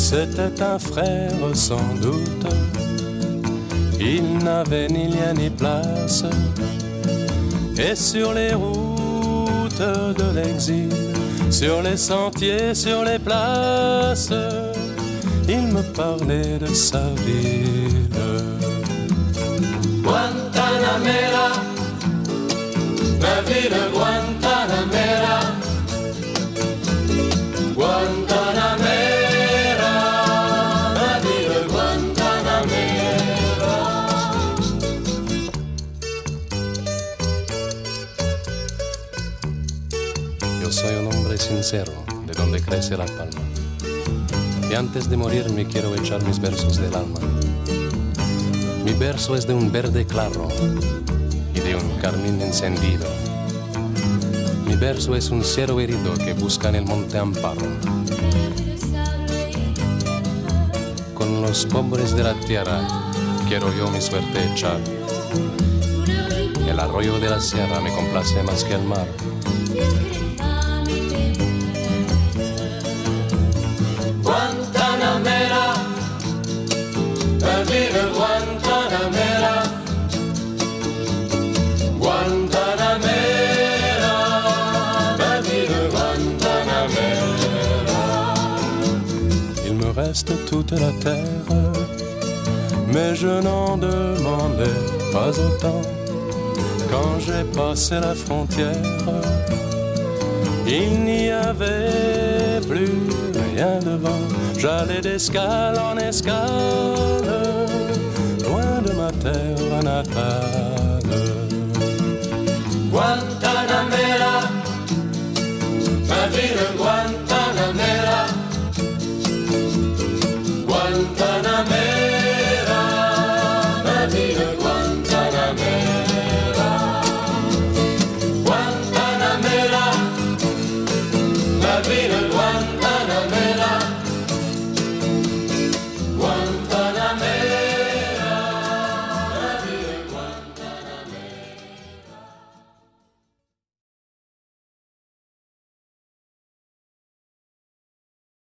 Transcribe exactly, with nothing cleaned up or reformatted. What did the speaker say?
C'était un frère sans doute, il n'avait ni lien ni place, et sur les routes de l'exil, sur les sentiers, sur les places, il me parlait de sa ville. Guantanamera, ma ville Guantanamera, Guantanamera, ma ville Guantanamera. Yo soy un hombre sincero, de donde crece la palma. Y antes de morir me quiero echar mis versos del alma. Mi verso es de un verde claro y de un carmín encendido. Mi verso es un cero herido que busca en el monte amparo. Con los pobres de la tierra quiero yo mi suerte echar. El arroyo de la sierra me complace más que el mar. Guantanamera, ma ville Guantanamera, Guantanamera, ma ville Guantanamera. Il me reste toute la terre, mais je n'en demandais pas autant. Quand j'ai passé la frontière, il n'y avait plus rien devant. J'allais d'escale en escale